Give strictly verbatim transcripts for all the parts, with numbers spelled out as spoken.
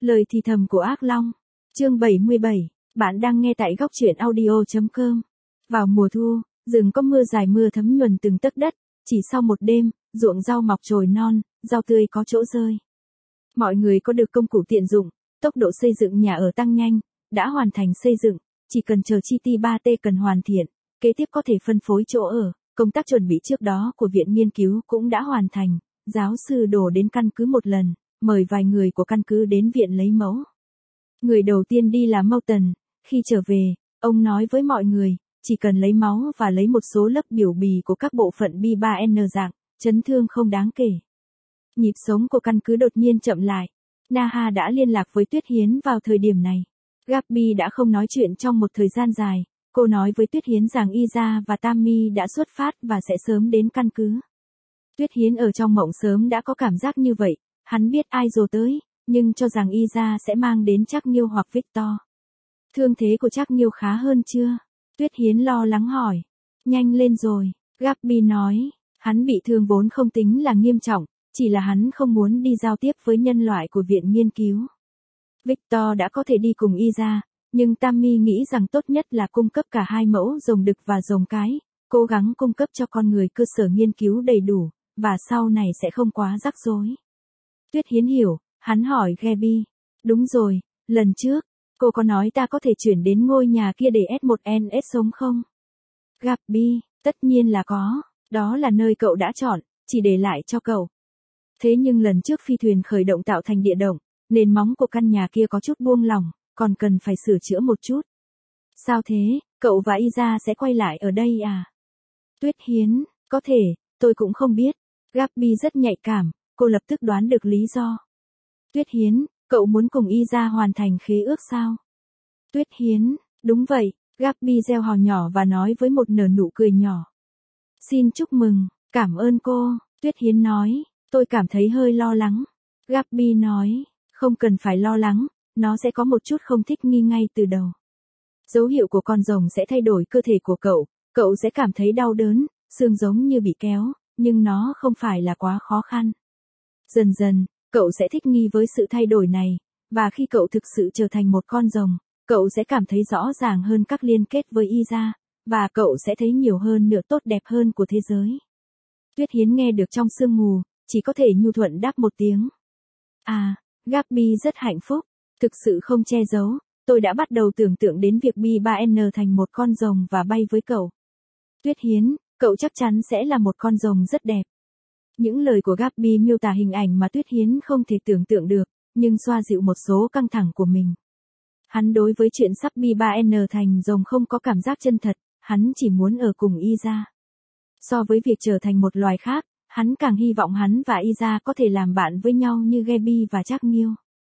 Lời thì thầm của ác long. Chương bảy mươi bảy, bạn đang nghe tại góc truyện audio chấm com. Vào mùa thu, rừng có mưa dài mưa thấm nhuần từng tấc đất, chỉ sau một đêm, ruộng rau mọc trồi non, rau tươi có chỗ rơi. Mọi người có được công cụ tiện dụng, tốc độ xây dựng nhà ở tăng nhanh, đã hoàn thành xây dựng, chỉ cần chờ chi ti ba T cần hoàn thiện, kế tiếp có thể phân phối chỗ ở. Công tác chuẩn bị trước đó của viện nghiên cứu cũng đã hoàn thành, giáo sư đổ đến căn cứ một lần, mời vài người của căn cứ đến viện lấy mẫu. Người đầu tiên đi là Moulton, khi trở về, ông nói với mọi người, chỉ cần lấy máu và lấy một số lớp biểu bì của các bộ phận B ba N dạng, chấn thương không đáng kể. Nhịp sống của căn cứ đột nhiên chậm lại. Naha đã liên lạc với Tuyết Hiến vào thời điểm này. Gabi đã không nói chuyện trong một thời gian dài. Cô nói với Tuyết Hiến rằng Iza và Tammy đã xuất phát và sẽ sớm đến căn cứ. Tuyết Hiến ở trong mộng sớm đã có cảm giác như vậy, hắn biết ai rồi tới, nhưng cho rằng Iza sẽ mang đến Trác Nghiêu hoặc Victor. Thương thế của Trác Nghiêu khá hơn chưa? Tuyết Hiến lo lắng hỏi. Nhanh lên rồi, Gabi nói, hắn bị thương vốn không tính là nghiêm trọng, chỉ là hắn không muốn đi giao tiếp với nhân loại của viện nghiên cứu. Victor đã có thể đi cùng Iza. Nhưng Tammy nghĩ rằng tốt nhất là cung cấp cả hai mẫu rồng đực và rồng cái, cố gắng cung cấp cho con người cơ sở nghiên cứu đầy đủ, và sau này sẽ không quá rắc rối. Tuyết Hiến hiểu, hắn hỏi Gabi. Đúng rồi, lần trước, cô có nói ta có thể chuyển đến ngôi nhà kia để S một N S sống không? Gabi, tất nhiên là có, đó là nơi cậu đã chọn, chỉ để lại cho cậu. Thế nhưng lần trước phi thuyền khởi động tạo thành địa động, nền móng của căn nhà kia có chút buông lỏng. Còn cần phải sửa chữa một chút. Sao thế, cậu và Iza sẽ quay lại ở đây à? Tuyết Hiến, có thể, tôi cũng không biết. Gabi rất nhạy cảm, cô lập tức đoán được lý do. Tuyết Hiến, cậu muốn cùng Iza hoàn thành khế ước sao? Tuyết Hiến, đúng vậy, Gabi reo hò nhỏ và nói với một nở nụ cười nhỏ. Xin chúc mừng, cảm ơn cô, Tuyết Hiến nói, tôi cảm thấy hơi lo lắng. Gabi nói, không cần phải lo lắng. Nó sẽ có một chút không thích nghi ngay từ đầu. Dấu hiệu của con rồng sẽ thay đổi cơ thể của cậu, cậu sẽ cảm thấy đau đớn, xương giống như bị kéo, nhưng nó không phải là quá khó khăn. Dần dần, cậu sẽ thích nghi với sự thay đổi này, và khi cậu thực sự trở thành một con rồng, cậu sẽ cảm thấy rõ ràng hơn các liên kết với Iza, và cậu sẽ thấy nhiều hơn nửa tốt đẹp hơn của thế giới. Tuyết Hiến nghe được trong sương mù, chỉ có thể nhu thuận đáp một tiếng. À, Gabi rất hạnh phúc. Thực sự không che giấu, tôi đã bắt đầu tưởng tượng đến việc B ba N thành một con rồng và bay với cậu. Tuyết Hiến, cậu chắc chắn sẽ là một con rồng rất đẹp. Những lời của Gabi miêu tả hình ảnh mà Tuyết Hiến không thể tưởng tượng được, nhưng xoa dịu một số căng thẳng của mình. Hắn đối với chuyện sắp B ba N thành rồng không có cảm giác chân thật, hắn chỉ muốn ở cùng Iza. So với việc trở thành một loài khác, hắn càng hy vọng hắn và Iza có thể làm bạn với nhau như Gabi và Trác Nghiêu.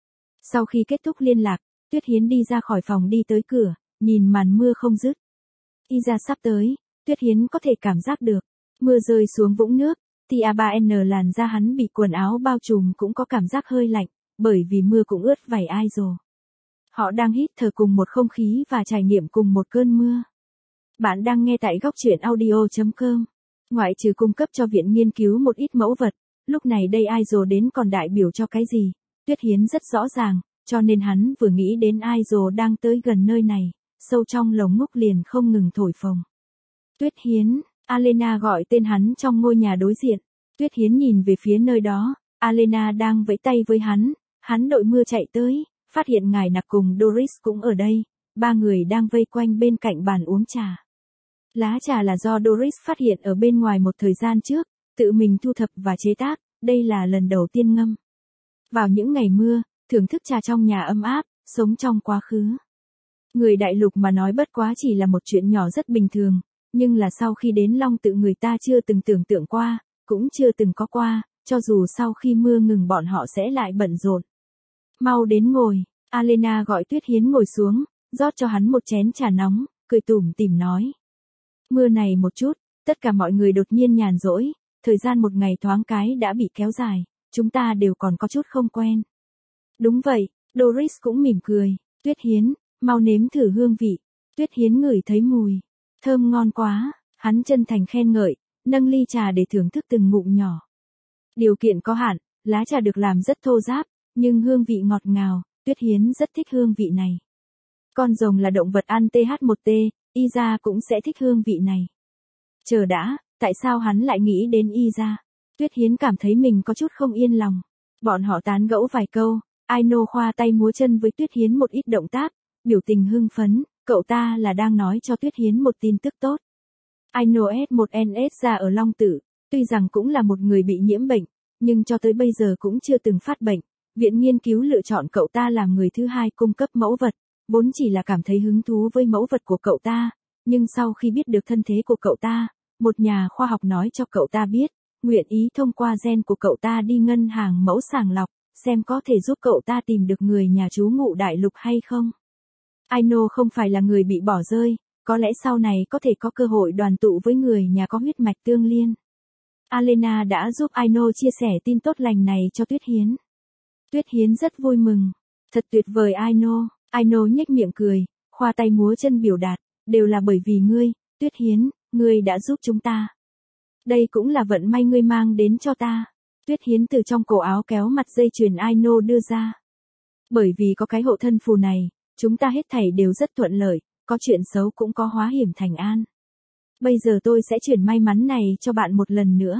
Sau khi kết thúc liên lạc, Tuyết Hiến đi ra khỏi phòng đi tới cửa, nhìn màn mưa không dứt. Iza sắp tới, Tuyết Hiến có thể cảm giác được. Mưa rơi xuống vũng nước, Tia ba N làn da hắn bị quần áo bao trùm cũng có cảm giác hơi lạnh, bởi vì mưa cũng ướt vảy ai rồi. Họ đang hít thở cùng một không khí và trải nghiệm cùng một cơn mưa. Bạn đang nghe tại góc truyện audio chấm com. Ngoại trừ cung cấp cho viện nghiên cứu một ít mẫu vật, lúc này đây ai rồi đến còn đại biểu cho cái gì? Tuyết Hiến rất rõ ràng, cho nên hắn vừa nghĩ đến Aizo đang tới gần nơi này, sâu trong lồng ngực liền không ngừng thổi phồng. Tuyết Hiến, Alena gọi tên hắn trong ngôi nhà đối diện. Tuyết Hiến nhìn về phía nơi đó, Alena đang vẫy tay với hắn, hắn đội mưa chạy tới, phát hiện ngài nặc cùng Doris cũng ở đây, ba người đang vây quanh bên cạnh bàn uống trà. Lá trà là do Doris phát hiện ở bên ngoài một thời gian trước, tự mình thu thập và chế tác, đây là lần đầu tiên ngâm. Vào những ngày mưa, thưởng thức trà trong nhà ấm áp, sống trong quá khứ. Người đại lục mà nói bất quá chỉ là một chuyện nhỏ rất bình thường, nhưng là sau khi đến Long Tự người ta chưa từng tưởng tượng qua, cũng chưa từng có qua, cho dù sau khi mưa ngừng bọn họ sẽ lại bận rộn. Mau đến ngồi, Alena gọi Tuyết Hiến ngồi xuống, rót cho hắn một chén trà nóng, cười tủm tỉm nói. Mưa này một chút, tất cả mọi người đột nhiên nhàn rỗi, thời gian một ngày thoáng cái đã bị kéo dài. Chúng ta đều còn có chút không quen. Đúng vậy, Doris cũng mỉm cười. Tuyết Hiến, mau nếm thử hương vị. Tuyết Hiến ngửi thấy mùi. Thơm ngon quá. Hắn chân thành khen ngợi, nâng ly trà để thưởng thức từng ngụm nhỏ. Điều kiện có hạn, lá trà được làm rất thô ráp, nhưng hương vị ngọt ngào, Tuyết Hiến rất thích hương vị này. Con rồng là động vật ăn tê hát một tê, y ra cũng sẽ thích hương vị này. Chờ đã, tại sao hắn lại nghĩ đến y ra? Tuyết Hiến cảm thấy mình có chút không yên lòng. Bọn họ tán gẫu vài câu, Aino khoa tay múa chân với Tuyết Hiến một ít động tác, biểu tình hưng phấn, cậu ta là đang nói cho Tuyết Hiến một tin tức tốt. Aino S một N S ra ở Long Tử, tuy rằng cũng là một người bị nhiễm bệnh, nhưng cho tới bây giờ cũng chưa từng phát bệnh. Viện nghiên cứu lựa chọn cậu ta làm người thứ hai cung cấp mẫu vật, vốn chỉ là cảm thấy hứng thú với mẫu vật của cậu ta, nhưng sau khi biết được thân thế của cậu ta, một nhà khoa học nói cho cậu ta biết, nguyện ý thông qua gen của cậu ta đi ngân hàng mẫu sàng lọc, xem có thể giúp cậu ta tìm được người nhà trú ngụ đại lục hay không. Aino không phải là người bị bỏ rơi, có lẽ sau này có thể có cơ hội đoàn tụ với người nhà có huyết mạch tương liên. Alena đã giúp Aino chia sẻ tin tốt lành này cho Tuyết Hiến. Tuyết Hiến rất vui mừng. Thật tuyệt vời Aino. Aino nhếch miệng cười, khoa tay múa chân biểu đạt, đều là bởi vì ngươi, Tuyết Hiến, ngươi đã giúp chúng ta. Đây cũng là vận may ngươi mang đến cho ta. Tuyết Hiến từ trong cổ áo kéo mặt dây chuyền Aino đưa ra. Bởi vì có cái hộ thân phù này, chúng ta hết thảy đều rất thuận lợi, có chuyện xấu cũng có hóa hiểm thành an. Bây giờ tôi sẽ chuyển may mắn này cho bạn một lần nữa.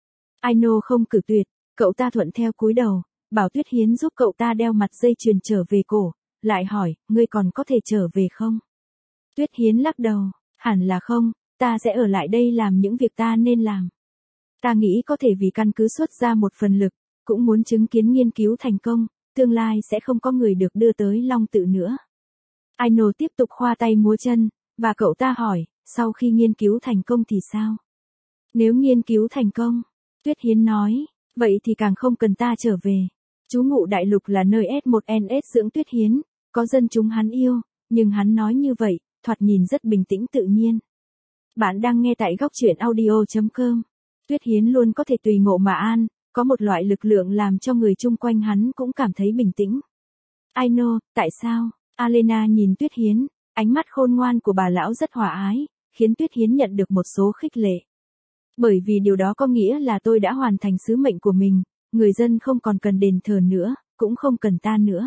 Aino không cử tuyệt, cậu ta thuận theo cúi đầu, bảo Tuyết Hiến giúp cậu ta đeo mặt dây chuyền trở về cổ, lại hỏi, ngươi còn có thể trở về không? Tuyết Hiến lắc đầu, hẳn là không, ta sẽ ở lại đây làm những việc ta nên làm. Ta nghĩ có thể vì căn cứ xuất ra một phần lực, cũng muốn chứng kiến nghiên cứu thành công, tương lai sẽ không có người được đưa tới Long Tự nữa. Aino tiếp tục khoa tay múa chân, và cậu ta hỏi, sau khi nghiên cứu thành công thì sao? Nếu nghiên cứu thành công, Tuyết Hiến nói, vậy thì càng không cần ta trở về. Trú ngụ đại lục là nơi S một N S dưỡng Tuyết Hiến, có dân chúng hắn yêu, nhưng hắn nói như vậy, thoạt nhìn rất bình tĩnh tự nhiên. Bạn đang nghe tại góc truyện audio chấm com. Tuyết Hiến luôn có thể tùy ngộ mà an, có một loại lực lượng làm cho người chung quanh hắn cũng cảm thấy bình tĩnh. Aino, tại sao? Alena nhìn Tuyết Hiến, ánh mắt khôn ngoan của bà lão rất hòa ái, khiến Tuyết Hiến nhận được một số khích lệ. Bởi vì điều đó có nghĩa là tôi đã hoàn thành sứ mệnh của mình, người dân không còn cần đền thờ nữa, cũng không cần ta nữa.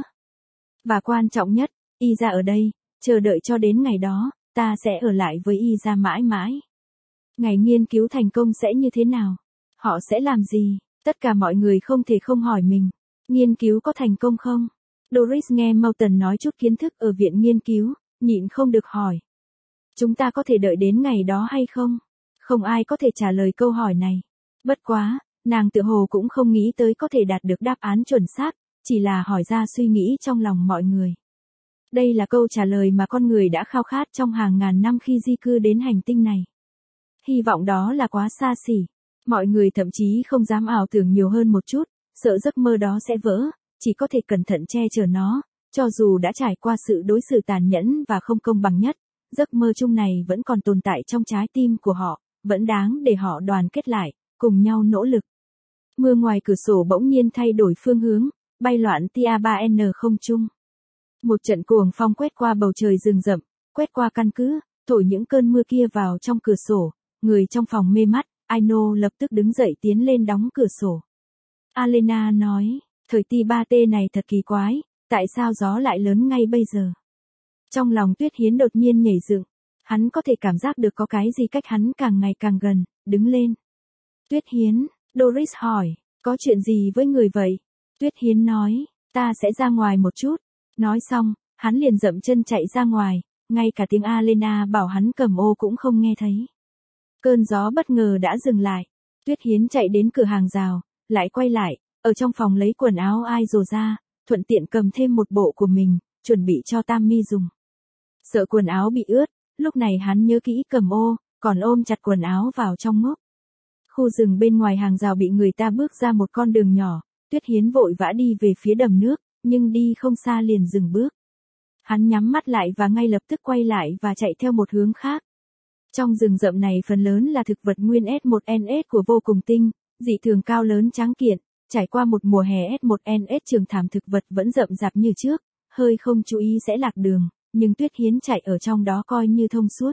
Và quan trọng nhất, y ra ở đây, chờ đợi cho đến ngày đó, ta sẽ ở lại với y ra mãi mãi. Ngày nghiên cứu thành công sẽ như thế nào? Họ sẽ làm gì? Tất cả mọi người không thể không hỏi mình. Nghiên cứu có thành công không? Doris nghe Moulton nói chút kiến thức ở viện nghiên cứu, nhịn không được hỏi. Chúng ta có thể đợi đến ngày đó hay không? Không ai có thể trả lời câu hỏi này. Bất quá, nàng tự hồ cũng không nghĩ tới có thể đạt được đáp án chuẩn xác, chỉ là hỏi ra suy nghĩ trong lòng mọi người. Đây là câu trả lời mà con người đã khao khát trong hàng ngàn năm khi di cư đến hành tinh này. Hy vọng đó là quá xa xỉ. Mọi người thậm chí không dám ảo tưởng nhiều hơn một chút, sợ giấc mơ đó sẽ vỡ, chỉ có thể cẩn thận che chở nó, cho dù đã trải qua sự đối xử tàn nhẫn và không công bằng nhất, giấc mơ chung này vẫn còn tồn tại trong trái tim của họ, vẫn đáng để họ đoàn kết lại, cùng nhau nỗ lực. Mưa ngoài cửa sổ bỗng nhiên thay đổi phương hướng, bay loạn tia ba N không trung. Một trận cuồng phong quét qua bầu trời rừng rậm, quét qua căn cứ, thổi những cơn mưa kia vào trong cửa sổ, người trong phòng mê mắt, Aino lập tức đứng dậy tiến lên đóng cửa sổ. Alena nói, thời ti ba T này thật kỳ quái, tại sao gió lại lớn ngay bây giờ? Trong lòng Tuyết Hiến đột nhiên nhảy dựng, hắn có thể cảm giác được có cái gì cách hắn càng ngày càng gần, đứng lên. Tuyết Hiến, Doris hỏi, có chuyện gì với người vậy? Tuyết Hiến nói, ta sẽ ra ngoài một chút. Nói xong, hắn liền dậm chân chạy ra ngoài, ngay cả tiếng Alena bảo hắn cầm ô cũng không nghe thấy. Cơn gió bất ngờ đã dừng lại. Tuyết Hiến chạy đến cửa hàng rào, lại quay lại, ở trong phòng lấy quần áo ai rồ ra, thuận tiện cầm thêm một bộ của mình, chuẩn bị cho Tammy dùng. Sợ quần áo bị ướt, lúc này hắn nhớ kỹ cầm ô, còn ôm chặt quần áo vào trong ngốc. Khu rừng bên ngoài hàng rào bị người ta bước ra một con đường nhỏ, Tuyết Hiến vội vã đi về phía đầm nước, nhưng đi không xa liền dừng bước. Hắn nhắm mắt lại và ngay lập tức quay lại và chạy theo một hướng khác. Trong rừng rậm này phần lớn là thực vật nguyên S một N S của vô cùng tinh, dị thường cao lớn tráng kiện, trải qua một mùa hè S một N S trường thảm thực vật vẫn rậm rạp như trước, hơi không chú ý sẽ lạc đường, nhưng Tuyết Hiến chạy ở trong đó coi như thông suốt.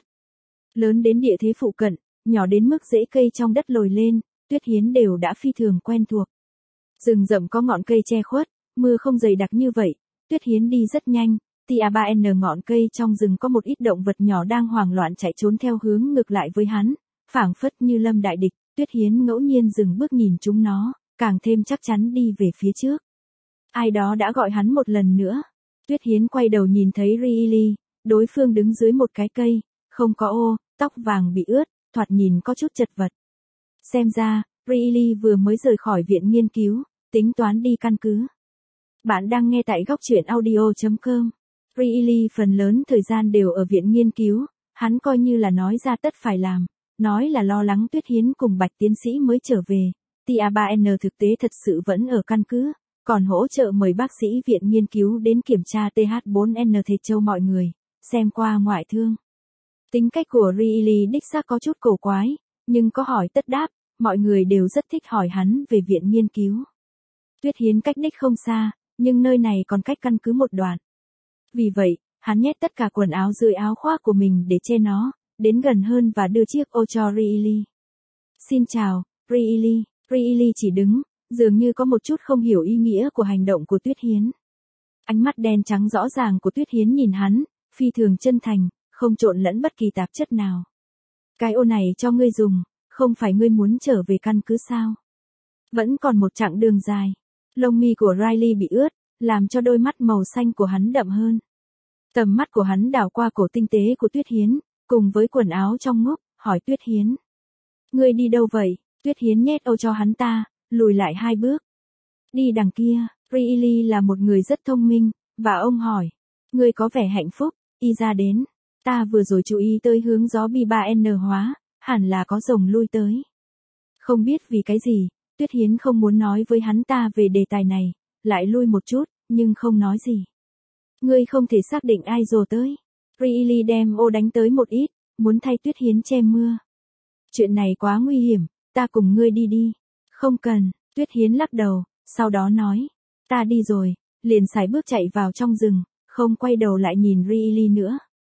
Lớn đến địa thế phụ cận, nhỏ đến mức rễ cây trong đất lồi lên, Tuyết Hiến đều đã phi thường quen thuộc. Rừng rậm có ngọn cây che khuất, mưa không dày đặc như vậy, Tuyết Hiến đi rất nhanh, tia ba en ngọn cây trong rừng có một ít động vật nhỏ đang hoảng loạn chạy trốn theo hướng ngược lại với hắn, phảng phất như lâm đại địch. Tuyết Hiến ngẫu nhiên dừng bước nhìn chúng nó, càng thêm chắc chắn đi về phía trước. Ai đó đã gọi hắn một lần nữa. Tuyết Hiến quay đầu nhìn thấy Riley, đối phương đứng dưới một cái cây, không có ô, tóc vàng bị ướt, thoạt nhìn có chút chật vật. Xem ra, Riley vừa mới rời khỏi viện nghiên cứu, tính toán đi căn cứ. Bạn đang nghe tại góc truyện audio chấm com. Riley phần lớn thời gian đều ở viện nghiên cứu, hắn coi như là nói ra tất phải làm, nói là lo lắng Tuyết Hiến cùng Bạch tiến sĩ mới trở về. tia ba en thực tế thật sự vẫn ở căn cứ, còn hỗ trợ mời bác sĩ viện nghiên cứu đến kiểm tra tê hát bốn en thể châu mọi người, xem qua ngoại thương. Tính cách của Riley đích xác có chút cổ quái, nhưng có hỏi tất đáp, mọi người đều rất thích hỏi hắn về viện nghiên cứu. Tuyết Hiến cách đích không xa, nhưng nơi này còn cách căn cứ một đoạn. Vì vậy, hắn nhét tất cả quần áo dưới áo khoác của mình để che nó, đến gần hơn và đưa chiếc ô cho Riley. Xin chào, Riley. Riley chỉ đứng, dường như có một chút không hiểu ý nghĩa của hành động của Tuyết Hiến. Ánh mắt đen trắng rõ ràng của Tuyết Hiến nhìn hắn, phi thường chân thành, không trộn lẫn bất kỳ tạp chất nào. Cái ô này cho ngươi dùng, không phải ngươi muốn trở về căn cứ sao? Vẫn còn một chặng đường dài. Lông mi của Riley bị ướt, làm cho đôi mắt màu xanh của hắn đậm hơn. Tầm mắt của hắn đảo qua cổ tinh tế của Tuyết Hiến, cùng với quần áo trong ngúc, hỏi Tuyết Hiến. Ngươi đi đâu vậy? Tuyết Hiến nhét ô cho hắn ta, lùi lại hai bước. Đi đằng kia. Riley là một người rất thông minh, và ông hỏi. Ngươi có vẻ hạnh phúc, y ra đến. Ta vừa rồi chú ý tới hướng gió B ba N hóa, hẳn là có rồng lui tới. Không biết vì cái gì, Tuyết Hiến không muốn nói với hắn ta về đề tài này, lại lui một chút, nhưng không nói gì. Ngươi không thể xác định ai rồ tới. Riley đem ô đánh tới một ít, muốn thay Tuyết Hiến che mưa. Chuyện này quá nguy hiểm, ta cùng ngươi đi đi. Không cần, Tuyết Hiến lắc đầu, sau đó nói. Ta đi rồi, liền sải bước chạy vào trong rừng, không quay đầu lại nhìn Riley nữa.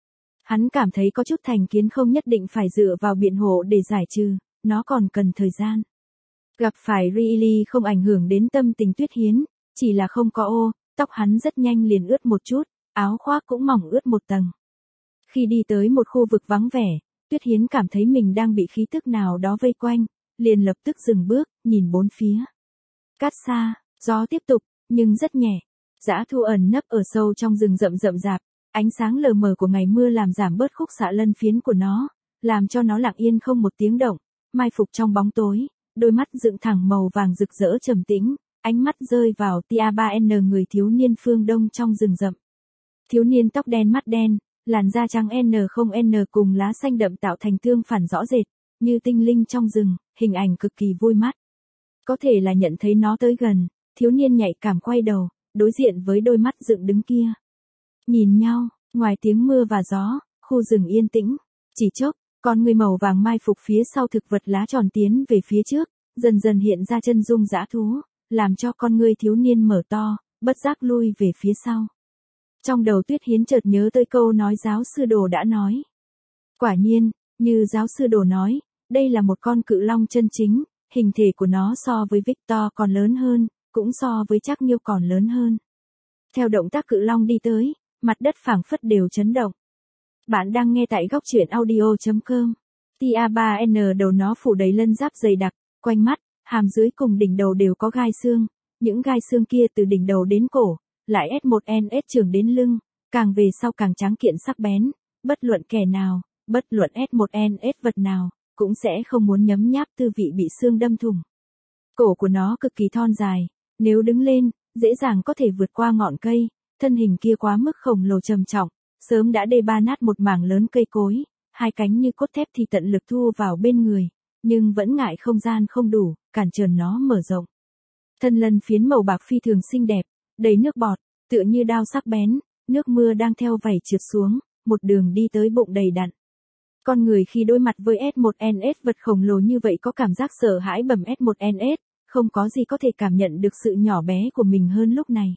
Hắn cảm thấy có chút thành kiến không nhất định phải dựa vào biện hộ để giải trừ, nó còn cần thời gian. Gặp phải Riley không ảnh hưởng đến tâm tình Tuyết Hiến, chỉ là không có ô, tóc hắn rất nhanh liền ướt một chút, áo khoác cũng mỏng ướt một tầng. Khi đi tới một khu vực vắng vẻ, Tuyết Hiến cảm thấy mình đang bị khí tức nào đó vây quanh, liền lập tức dừng bước, nhìn bốn phía. Cát xa, gió tiếp tục, nhưng rất nhẹ. Dã thu ẩn nấp ở sâu trong rừng rậm rậm rạp, ánh sáng lờ mờ của ngày mưa làm giảm bớt khúc xạ lân phiến của nó, làm cho nó lặng yên không một tiếng động, mai phục trong bóng tối, đôi mắt dựng thẳng màu vàng rực rỡ trầm tĩnh, ánh mắt rơi vào tia ba en người thiếu niên phương đông trong rừng rậm. Thiếu niên tóc đen mắt đen, làn da trắng N không N cùng lá xanh đậm tạo thành tương phản rõ rệt, như tinh linh trong rừng, hình ảnh cực kỳ vui mắt. Có thể là nhận thấy nó tới gần, thiếu niên nhạy cảm quay đầu, đối diện với đôi mắt dựng đứng kia. Nhìn nhau, ngoài tiếng mưa và gió, khu rừng yên tĩnh, chỉ chốc, con người màu vàng mai phục phía sau thực vật lá tròn tiến về phía trước, dần dần hiện ra chân dung dã thú, làm cho con người thiếu niên mở to, bất giác lui về phía sau. Trong đầu Tuyết Hiến chợt nhớ tới câu nói giáo sư Đồ đã nói. Quả nhiên, như giáo sư Đồ nói, đây là một con cự long chân chính, hình thể của nó so với Victor còn lớn hơn, cũng so với Trác Nhiêu còn lớn hơn. Theo động tác cự long đi tới, mặt đất phảng phất đều chấn động. Bạn đang nghe tại góc truyện audio chấm com. tia ba en đầu nó phủ đầy lân giáp dày đặc, quanh mắt, hàm dưới cùng đỉnh đầu đều có gai xương, những gai xương kia từ đỉnh đầu đến cổ, lại S một N S trưởng đến lưng, càng về sau càng tráng kiện sắc bén, bất luận kẻ nào, bất luận S một N S vật nào, cũng sẽ không muốn nhấm nháp tư vị bị xương đâm thủng. Cổ của nó cực kỳ thon dài, nếu đứng lên, dễ dàng có thể vượt qua ngọn cây, thân hình kia quá mức khổng lồ trầm trọng, sớm đã đê ba nát một mảng lớn cây cối, hai cánh như cốt thép thì tận lực thu vào bên người, nhưng vẫn ngại không gian không đủ, cản trở nó mở rộng. Thân lân phiến màu bạc phi thường xinh đẹp, đầy nước bọt, tựa như đao sắc bén, nước mưa đang theo vảy trượt xuống, một đường đi tới bụng đầy đặn. Con người khi đối mặt với S một N S vật khổng lồ như vậy có cảm giác sợ hãi bẩm S một N S, không có gì có thể cảm nhận được sự nhỏ bé của mình hơn lúc này.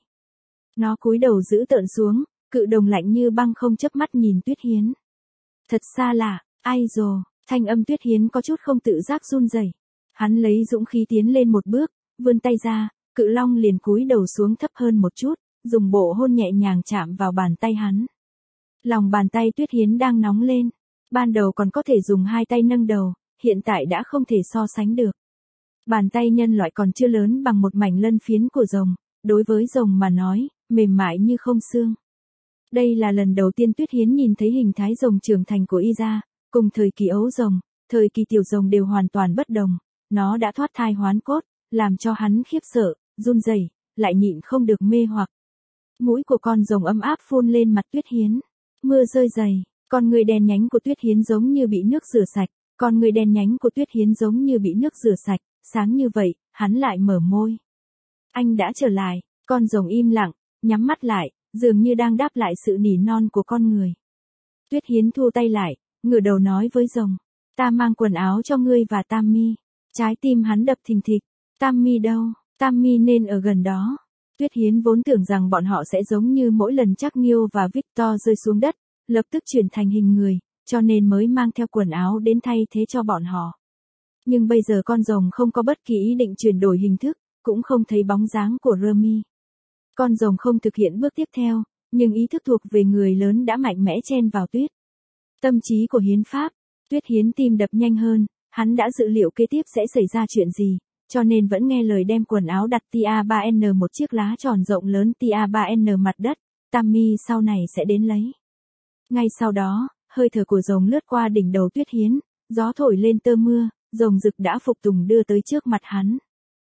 Nó cúi đầu giữ tợn xuống, cự đồng lạnh như băng không chớp mắt nhìn Tuyết Hiến. Thật xa lạ, ai dồ, thanh âm Tuyết Hiến có chút không tự giác run rẩy. Hắn lấy dũng khí tiến lên một bước, vươn tay ra, cự long liền cúi đầu xuống thấp hơn một chút, dùng bộ hôn nhẹ nhàng chạm vào bàn tay hắn. Lòng bàn tay Tuyết Hiến đang nóng lên. Ban đầu còn có thể dùng hai tay nâng đầu, hiện tại đã không thể so sánh được. Bàn tay nhân loại còn chưa lớn bằng một mảnh lân phiến của rồng, đối với rồng mà nói, mềm mại như không xương. Đây là lần đầu tiên Tuyết Hiến nhìn thấy hình thái rồng trưởng thành của y ra, cùng thời kỳ ấu rồng, thời kỳ tiểu rồng đều hoàn toàn bất đồng. Nó đã thoát thai hoán cốt, làm cho hắn khiếp sợ, run rẩy, lại nhịn không được mê hoặc. Mũi của con rồng ấm áp phun lên mặt Tuyết Hiến. Mưa rơi dày, con người đen nhánh của Tuyết Hiến giống như bị nước rửa sạch, con người đen nhánh của Tuyết Hiến giống như bị nước rửa sạch, sáng như vậy, hắn lại mở môi. Anh đã trở lại, con rồng im lặng, nhắm mắt lại, dường như đang đáp lại sự nỉ non của con người. Tuyết Hiến thu tay lại, ngửa đầu nói với rồng, ta mang quần áo cho ngươi và Tammy. Trái tim hắn đập thình thịch, Tammy đâu, Tammy nên ở gần đó. Tuyết Hiến vốn tưởng rằng bọn họ sẽ giống như mỗi lần Trác Nghiêu và Victor rơi xuống đất, lập tức chuyển thành hình người, cho nên mới mang theo quần áo đến thay thế cho bọn họ. Nhưng bây giờ con rồng không có bất kỳ ý định chuyển đổi hình thức, cũng không thấy bóng dáng của Remy. Con rồng không thực hiện bước tiếp theo, nhưng ý thức thuộc về người lớn đã mạnh mẽ chen vào Tuyết. Tâm trí của Hiến Pháp, Tuyết Hiến tim đập nhanh hơn, hắn đã dự liệu kế tiếp sẽ xảy ra chuyện gì, cho nên vẫn nghe lời đem quần áo đặt T A ba N một chiếc lá tròn rộng lớn T A ba N mặt đất, Tammy sau này sẽ đến lấy. Ngay sau đó, hơi thở của rồng lướt qua đỉnh đầu Tuyết Hiến, gió thổi lên tơ mưa, rồng rực đã phục tùng đưa tới trước mặt hắn.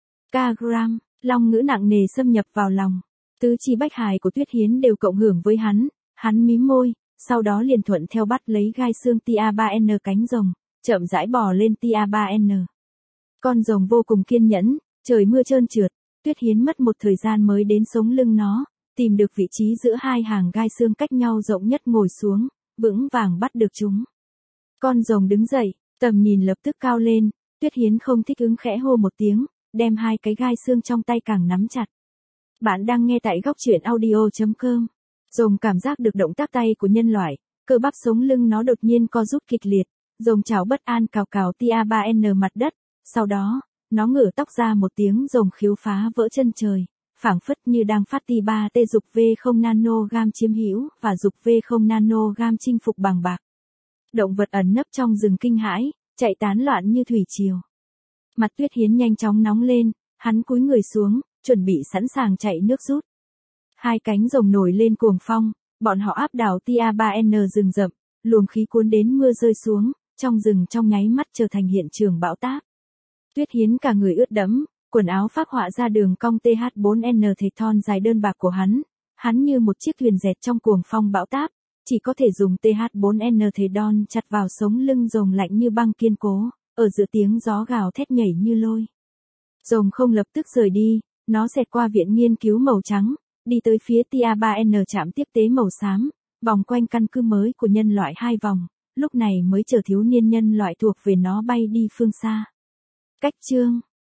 Kagram, long ngữ nặng nề xâm nhập vào lòng, tứ chi bách hài của Tuyết Hiến đều cộng hưởng với hắn, hắn mím môi, sau đó liền thuận theo bắt lấy gai xương T A ba N cánh rồng, chậm rãi bò lên T A ba N. Con rồng vô cùng kiên nhẫn, trời mưa trơn trượt, Tuyết Hiến mất một thời gian mới đến sống lưng nó, tìm được vị trí giữa hai hàng gai xương cách nhau rộng nhất ngồi xuống, vững vàng bắt được chúng. Con rồng đứng dậy, tầm nhìn lập tức cao lên, Tuyết Hiến không thích ứng khẽ hô một tiếng, đem hai cái gai xương trong tay càng nắm chặt. Bạn đang nghe tại góc truyện audio chấm com. Rồng cảm giác được động tác tay của nhân loại, cơ bắp sống lưng nó đột nhiên co rút kịch liệt, rồng chảo bất an cào cào T A ba N mặt đất, sau đó, nó ngửa tóc ra một tiếng rồng khiếu phá vỡ chân trời, phảng phất như đang phát T ba T dục V không nanogam chiếm hữu và dục V không nanogam chinh phục bằng bạc. Động vật ẩn nấp trong rừng kinh hãi, chạy tán loạn như thủy triều. Mặt Tuyết Hiến nhanh chóng nóng lên, hắn cúi người xuống, chuẩn bị sẵn sàng chạy nước rút. Hai cánh rồng nổi lên cuồng phong, bọn họ áp đảo T A ba N rừng rậm, luồng khí cuốn đến mưa rơi xuống, trong rừng trong nháy mắt trở thành hiện trường bão táp. Tuyết Hiến cả người ướt đẫm, quần áo phác họa ra đường cong T H bốn N thể thon dài đơn bạc của hắn, hắn như một chiếc thuyền dẹt trong cuồng phong bão táp, chỉ có thể dùng T H bốn N thể đon chặt vào sống lưng rồng lạnh như băng kiên cố, ở giữa tiếng gió gào thét nhảy như lôi. Rồng không lập tức rời đi, nó xẹt qua viện nghiên cứu màu trắng, đi tới phía T A ba N trạm tiếp tế màu xám, vòng quanh căn cứ mới của nhân loại hai vòng, lúc này mới chở thiếu niên nhân loại thuộc về nó bay đi phương xa. Cách chương